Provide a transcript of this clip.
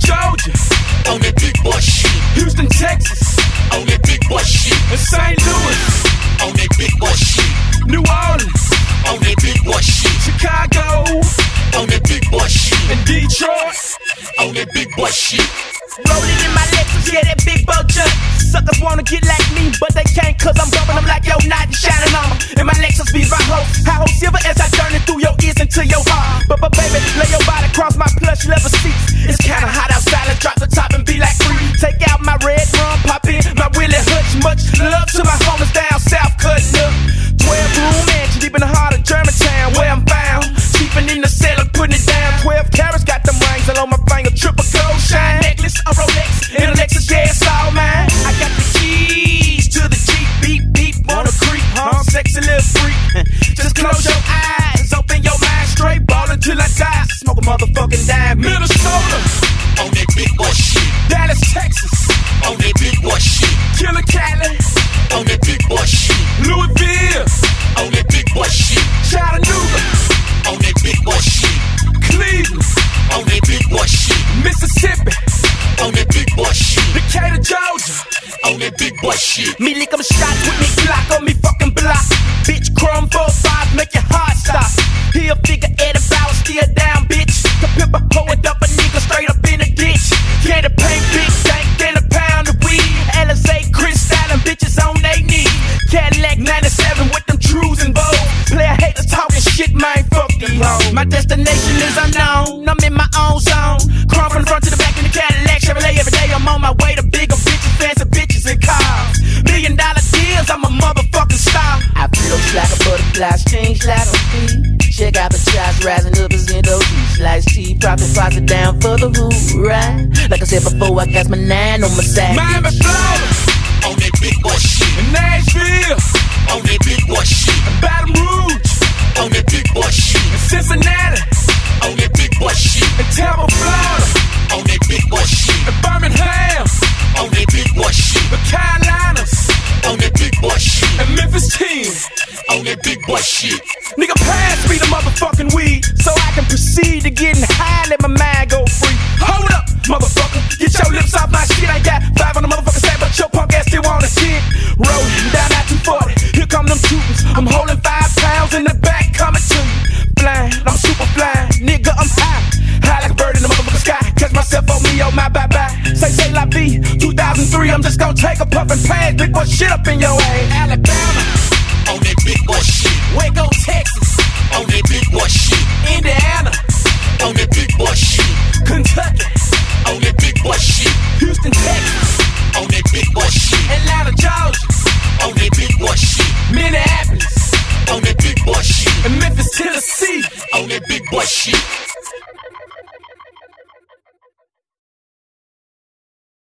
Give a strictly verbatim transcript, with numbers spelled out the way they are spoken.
Georgia, on that big boy shit. Houston, Texas, on that big boy shit. and Saint Louis, on that big boy shit. New Orleans, on that big boy shit. Chicago, on that big boy shit. and Detroit, on that big boy shit. Rolling in my Lexus, yeah, that big boy junk. Suckers wanna get like me, but they can't, cause I'm bumping them like yo, night and shining on them. And my Lexus be right ho, high ho silver as I turn it through your ears into your heart. But, but baby, lay your body across my plush leather seats. It's kinda hot outside, let's drop the top and be like free. Take out my red rum, pop in my Willie Hutch. Much love to my homies down south, cutting up. Twelve room mansion deep in the heart of Germantown, where I'm found. Sleeping in the cellar, putting it down. Twelve carats, got them rings all on my finger, triple gold shine necklace, a Rolex, and a Lexus, yeah, it's all mine. I got the keys to the Jeep, beep, beep, wanna creep, huh? Sexy little freak. Just close your eyes, open your mind, straight ballin' till I die. Smoke a motherfucking dime. Minnesota, on that big boy shit. Dallas, Texas, on that big boy shit. Killer Cali, on that big boy shit. Louisville, on that big boy shit. Chattanooga, on that big boy shit. Cleveland, on that big boy shit. Mississippi, on that big boy shit. Decatur, Georgia, on that big boy shit. Me lick 'em shots with me Glock on me fucking block. Bitch, chrome four five, make your heart stop. Here figure Eddie Bauer, still down, bitch. The pimp a hoe and dump a nigga straight up in the ditch. Candy paint, big tank, then a pound of weed. Alizé, Crystal, and bitches on they knees. Cadillac ninety-seven with them trues and bows. Player haters talking shit, man, fuck these hoes. My destination is unknown, I'm in my own zone. Chrome from the front to the back in the Cadillac, Chevrolet every day. I'm on my way to bigger bitches, fancy bitches and cars. Million dollar deals, I'm a motherfucking star. I float like a butterfly, change like a bee. Check out the chops rising up as in those slice tea, profit deposit down for the hoorah. Like I said before, I got my nine on my side. Miami, Florida, on that big boy shit. and Nashville, on that big boy shit. and Baton Rouge, on that big boy shit. and Cincinnati, on that big boy shit. and Tampa, Florida, on that big boy shit. and Birmingham, on that big boy shit. the Carolinas, on that big boy shit. and Memphis team. on that big boy shit. Nigga, pass me the motherfucking weed so I can proceed to getting high, let my mind go free. Hold up, motherfucker, get your lips off my shit. I got five on the motherfucking stack, but your punk ass still wanna shit. Rolling down I two forty, here come them shooters. I'm holding five pounds in the back, coming to you. Blind, I'm super blind, nigga, I'm high. High like a bird in the motherfucking sky. Catch myself on me, oh my bye bye. Say, say la vie, two thousand three, I'm just gonna take a puff and pass big boy shit up in your ass. Alabama, on that big boy shit. Waco, Texas, on that big boy shit. Indiana, on that big boy shit. Kentucky, on that big boy shit. Houston, Texas, on that big boy shit. Atlanta, Georgia, on that big boy shit. Minneapolis, on that big boy shit. and Memphis, Tennessee, on that big boy shit.